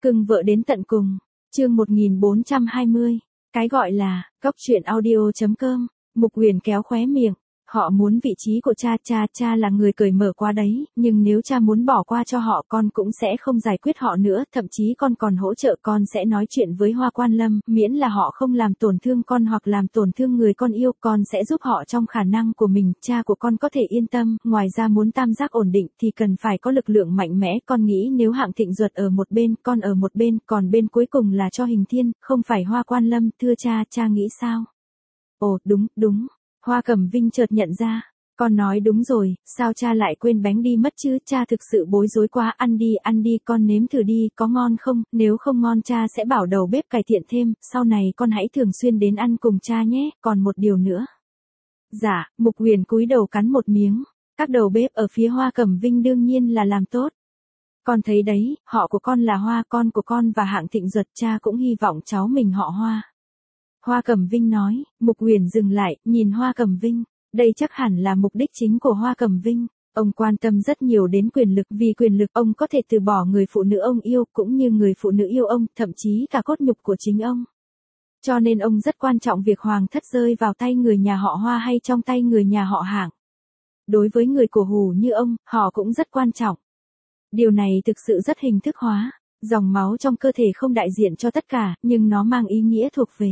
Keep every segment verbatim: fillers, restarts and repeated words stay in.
Cưng vợ đến tận cùng. Chương một nghìn bốn trăm hai mươi. Cái gọi là góc truyện audio chấm com. Mục Huyền kéo khóe miệng. Họ muốn vị trí của cha, cha, cha là người cởi mở qua đấy, nhưng nếu cha muốn bỏ qua cho họ, con cũng sẽ không giải quyết họ nữa, thậm chí con còn hỗ trợ, con sẽ nói chuyện với Hoa Quan Lâm, miễn là họ không làm tổn thương con hoặc làm tổn thương người con yêu, con sẽ giúp họ trong khả năng của mình, cha của con có thể yên tâm. Ngoài ra muốn tam giác ổn định thì cần phải có lực lượng mạnh mẽ, con nghĩ nếu Hạng Thịnh Duật ở một bên, con ở một bên, còn bên cuối cùng là cho Hình Thiên, không phải Hoa Quan Lâm, thưa cha, cha nghĩ sao? Ồ, đúng, đúng. Hoa Cẩm Vinh chợt nhận ra, con nói đúng rồi, sao cha lại quên bánh đi mất chứ, cha thực sự bối rối quá, ăn đi, ăn đi, con nếm thử đi, có ngon không, nếu không ngon cha sẽ bảo đầu bếp cải thiện thêm, sau này con hãy thường xuyên đến ăn cùng cha nhé, còn một điều nữa. Dạ, Mục Huyền cúi đầu cắn một miếng, các đầu bếp ở phía Hoa Cẩm Vinh đương nhiên là làm tốt. Con thấy đấy, họ của con là Hoa, con của con và Hạng Thịnh Duật, cha cũng hy vọng cháu mình họ Hoa. Hoa Cẩm Vinh nói. Mục Huyền dừng lại, nhìn Hoa Cẩm Vinh. Đây chắc hẳn là mục đích chính của Hoa Cẩm Vinh. Ông quan tâm rất nhiều đến quyền lực, vì quyền lực ông có thể từ bỏ người phụ nữ ông yêu, cũng như người phụ nữ yêu ông, thậm chí cả cốt nhục của chính ông. Cho nên ông rất quan trọng việc hoàng thất rơi vào tay người nhà họ Hoa hay trong tay người nhà họ Hạng. Đối với người cổ hủ như ông, họ cũng rất quan trọng. Điều này thực sự rất hình thức hóa. Dòng máu trong cơ thể không đại diện cho tất cả, nhưng nó mang ý nghĩa thuộc về.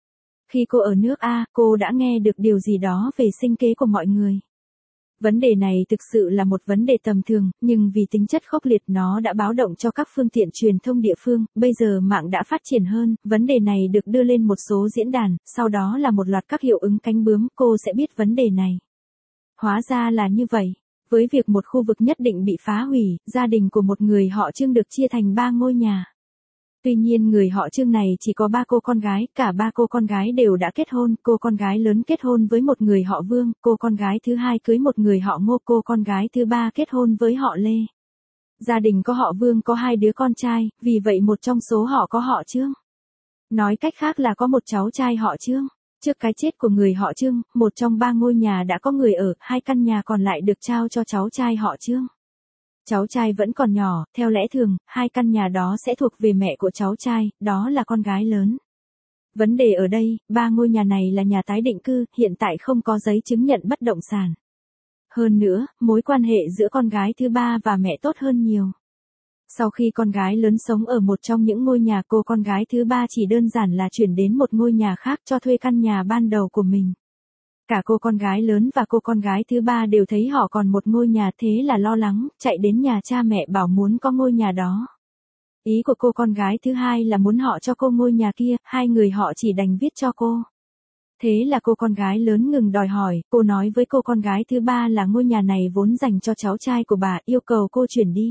Khi cô ở nước A, cô đã nghe được điều gì đó về sinh kế của mọi người. Vấn đề này thực sự là một vấn đề tầm thường, nhưng vì tính chất khốc liệt nó đã báo động cho các phương tiện truyền thông địa phương, bây giờ mạng đã phát triển hơn, vấn đề này được đưa lên một số diễn đàn, sau đó là một loạt các hiệu ứng cánh bướm, cô sẽ biết vấn đề này. Hóa ra là như vậy. Với việc một khu vực nhất định bị phá hủy, gia đình của một người họ Trương được chia thành ba ngôi nhà. Tuy nhiên người họ Trương này chỉ có ba cô con gái, cả ba cô con gái đều đã kết hôn, cô con gái lớn kết hôn với một người họ Vương, cô con gái thứ hai cưới một người họ Ngô, cô con gái thứ ba kết hôn với họ Lê. Gia đình có họ Vương có hai đứa con trai, vì vậy một trong số họ có họ Trương. Nói cách khác là có một cháu trai họ Trương. Trước cái chết của người họ Trương, một trong ba ngôi nhà đã có người ở, hai căn nhà còn lại được trao cho cháu trai họ Trương. Cháu trai vẫn còn nhỏ, theo lẽ thường, hai căn nhà đó sẽ thuộc về mẹ của cháu trai, đó là con gái lớn. Vấn đề ở đây, ba ngôi nhà này là nhà tái định cư, hiện tại không có giấy chứng nhận bất động sản. Hơn nữa, mối quan hệ giữa con gái thứ ba và mẹ tốt hơn nhiều. Sau khi con gái lớn sống ở một trong những ngôi nhà, cô con gái thứ ba chỉ đơn giản là chuyển đến một ngôi nhà khác cho thuê căn nhà ban đầu của mình. Cả cô con gái lớn và cô con gái thứ ba đều thấy họ còn một ngôi nhà, thế là lo lắng, chạy đến nhà cha mẹ bảo muốn có ngôi nhà đó. Ý của cô con gái thứ hai là muốn họ cho cô ngôi nhà kia, hai người họ chỉ đành viết cho cô. Thế là cô con gái lớn ngừng đòi hỏi, cô nói với cô con gái thứ ba là ngôi nhà này vốn dành cho cháu trai của bà, yêu cầu cô chuyển đi.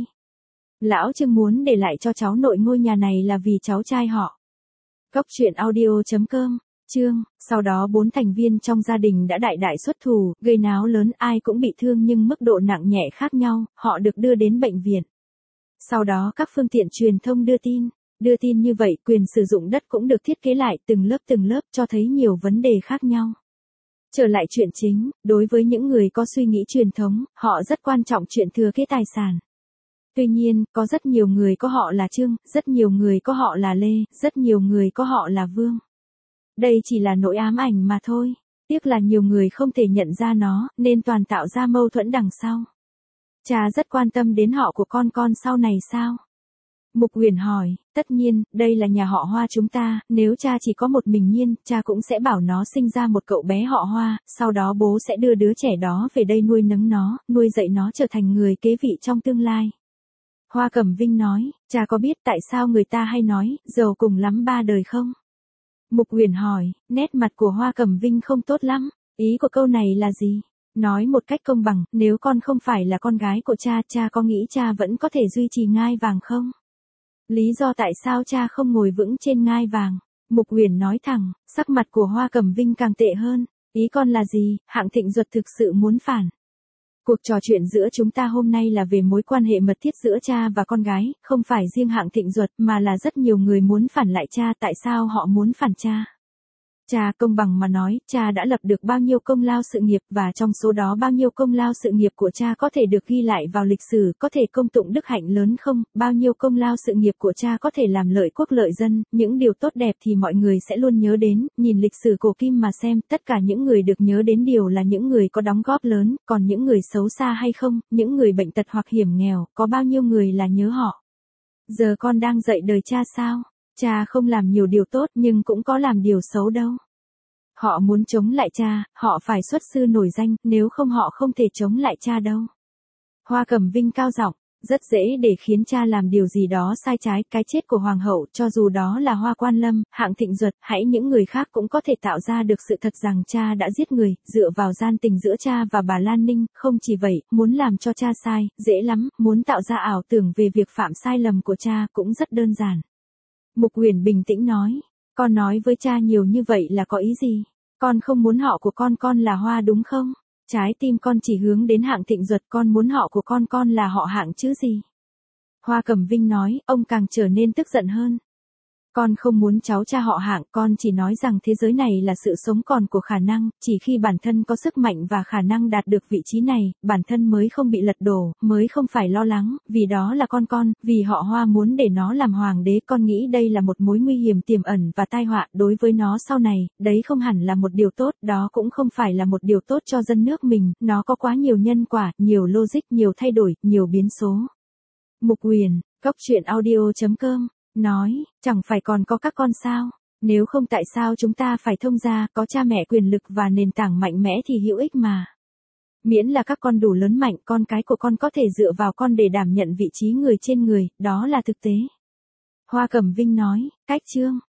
Lão Trương muốn để lại cho cháu nội ngôi nhà này là vì cháu trai họ. Góc truyện audio chấm com. Chương, sau đó bốn thành viên trong gia đình đã đại đại xuất thủ, gây náo lớn, ai cũng bị thương nhưng mức độ nặng nhẹ khác nhau, họ được đưa đến bệnh viện. Sau đó các phương tiện truyền thông đưa tin, đưa tin như vậy quyền sử dụng đất cũng được thiết kế lại từng lớp từng lớp cho thấy nhiều vấn đề khác nhau. Trở lại chuyện chính, đối với những người có suy nghĩ truyền thống, họ rất quan trọng chuyện thừa kế tài sản. Tuy nhiên, có rất nhiều người có họ là Trương, rất nhiều người có họ là Lê, rất nhiều người có họ là Vương. Đây chỉ là nỗi ám ảnh mà thôi, tiếc là nhiều người không thể nhận ra nó, nên toàn tạo ra mâu thuẫn đằng sau. Cha rất quan tâm đến họ của con con sau này sao? Mục Huyền hỏi, tất nhiên, đây là nhà họ Hoa chúng ta, nếu cha chỉ có một mình Nhiên, cha cũng sẽ bảo nó sinh ra một cậu bé họ Hoa, sau đó bố sẽ đưa đứa trẻ đó về đây nuôi nấng nó, nuôi dạy nó trở thành người kế vị trong tương lai. Hoa Cẩm Vinh nói, cha có biết tại sao người ta hay nói, giàu cùng lắm ba đời không? Mục Huyền hỏi, nét mặt của Hoa Cẩm Vinh không tốt lắm, ý của câu này là gì? Nói một cách công bằng, nếu con không phải là con gái của cha, cha có nghĩ cha vẫn có thể duy trì ngai vàng không? Lý do tại sao cha không ngồi vững trên ngai vàng? Mục Huyền nói thẳng, sắc mặt của Hoa Cẩm Vinh càng tệ hơn, ý con là gì, Hạng Thịnh Duật thực sự muốn phản. Cuộc trò chuyện giữa chúng ta hôm nay là về mối quan hệ mật thiết giữa cha và con gái, không phải riêng Hạng Thịnh Duật mà là rất nhiều người muốn phản lại cha, tại sao họ muốn phản cha? Cha, công bằng mà nói, cha đã lập được bao nhiêu công lao sự nghiệp và trong số đó bao nhiêu công lao sự nghiệp của cha có thể được ghi lại vào lịch sử, có thể công tụng đức hạnh lớn không, bao nhiêu công lao sự nghiệp của cha có thể làm lợi quốc lợi dân, những điều tốt đẹp thì mọi người sẽ luôn nhớ đến, nhìn lịch sử cổ kim mà xem, tất cả những người được nhớ đến đều là những người có đóng góp lớn, còn những người xấu xa hay không, những người bệnh tật hoặc hiểm nghèo, có bao nhiêu người là nhớ họ. Giờ con đang dạy đời cha sao? Cha không làm nhiều điều tốt nhưng cũng có làm điều xấu đâu. Họ muốn chống lại cha, họ phải xuất sư nổi danh, nếu không họ không thể chống lại cha đâu. Hoa Cẩm Vinh cao giọng, rất dễ để khiến cha làm điều gì đó sai trái, cái chết của hoàng hậu, cho dù đó là Hoa Quan Lâm, Hạng Thịnh Duật, hãy những người khác cũng có thể tạo ra được sự thật rằng cha đã giết người, dựa vào gian tình giữa cha và bà Lan Ninh, không chỉ vậy, muốn làm cho cha sai, dễ lắm, muốn tạo ra ảo tưởng về việc phạm sai lầm của cha cũng rất đơn giản. Mục Huyền bình tĩnh nói, con nói với cha nhiều như vậy là có ý gì? Con không muốn họ của con con là Hoa đúng không? Trái tim con chỉ hướng đến Hạng Thịnh Duật, con muốn họ của con con là họ Hạng chứ gì? Hoa Cẩm Vinh nói, ông càng trở nên tức giận hơn. Con không muốn cháu cha họ Hạng, con chỉ nói rằng thế giới này là sự sống còn của khả năng, chỉ khi bản thân có sức mạnh và khả năng đạt được vị trí này, bản thân mới không bị lật đổ, mới không phải lo lắng, vì đó là con con, vì họ Hoa muốn để nó làm hoàng đế, con nghĩ đây là một mối nguy hiểm tiềm ẩn và tai họa đối với nó sau này, đấy không hẳn là một điều tốt, đó cũng không phải là một điều tốt cho dân nước mình, nó có quá nhiều nhân quả, nhiều logic, nhiều thay đổi, nhiều biến số. Mục Huyền, Cốc Truyện Audio chấm com nói, chẳng phải còn có các con sao? Nếu không tại sao chúng ta phải thông gia, có cha mẹ quyền lực và nền tảng mạnh mẽ thì hữu ích mà. Miễn là các con đủ lớn mạnh, con cái của con có thể dựa vào con để đảm nhận vị trí người trên người, đó là thực tế. Hoa Cẩm Vinh nói, cách chương.